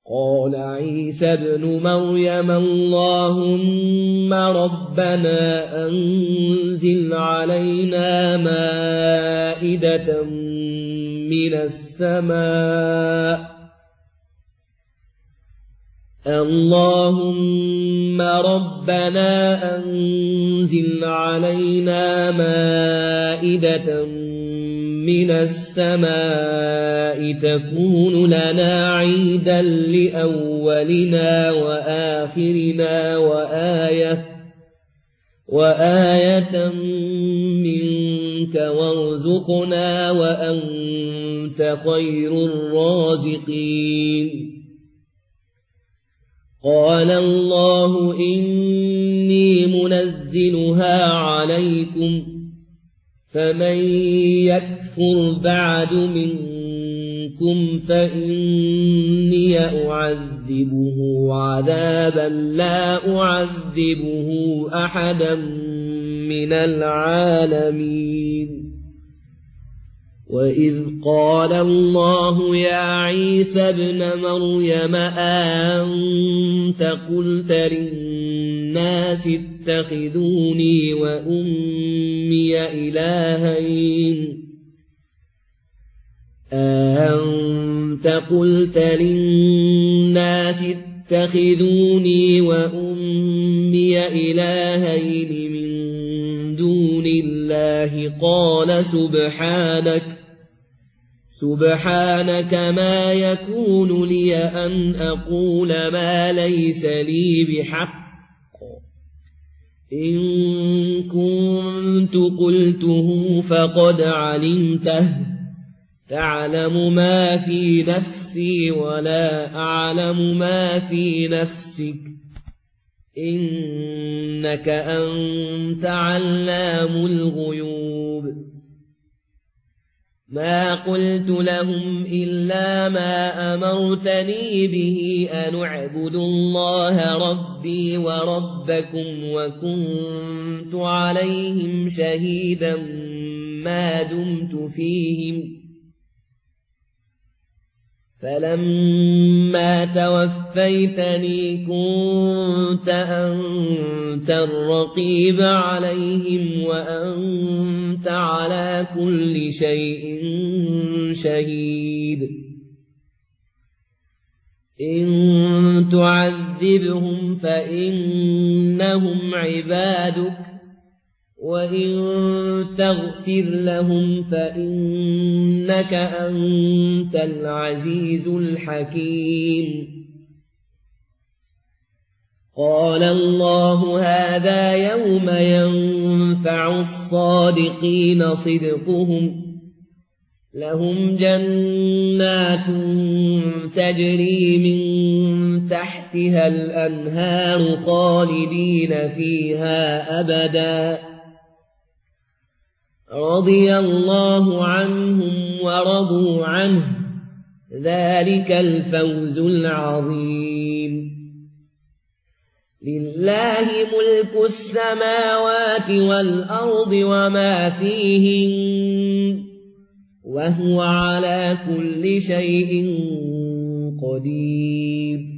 قال عيسى ابن مريم اللهم ربنا أنزل علينا مائدة من السماء اللهم ربنا أنزل علينا مائدة من السماء تكون لنا عيدا لأولنا وآخرنا وآية منك وارزقنا وأنت خير الرازقين قال الله إني منزلها عليكم فمن يكفر بعد منكم فإني أعذبه عذابا لا أعذبه أحدا من العالمين وإذ قال الله يا عيسى ابن مريم أنت قلت للناس اتخذوني وأمي إلهين أنت قلت للناس اتخذوني وأمي إلهين من دون الله قال سبحانك ما يكون لي أن أقول ما ليس لي بحق إن كنت قلته فقد علمته تعلم ما في نفسي ولا أعلم ما في نفسك إنك أنت علام الغيوب ما قلت لهم إلا ما أمرتني به أن اعبدوا الله ربي وربكم وكنت عليهم شهيدا ما دمت فيهم فلما توفيتني كنت أنت الرقيب عليهم وأنت على كل شيء شهيد إن تعذبهم فإنهم عبادك وإن تغفر لهم فإنك أنت العزيز الحكيم قال الله هذا يوم ينفع الصادقين صدقهم لهم جنات تجري من تحتها الأنهار خالدين فيها أبدا رضي الله عنهم ورضوا عنه ذلك الفوز العظيم لله ملك السماوات والأرض وما فيهن وهو على كل شيء قدير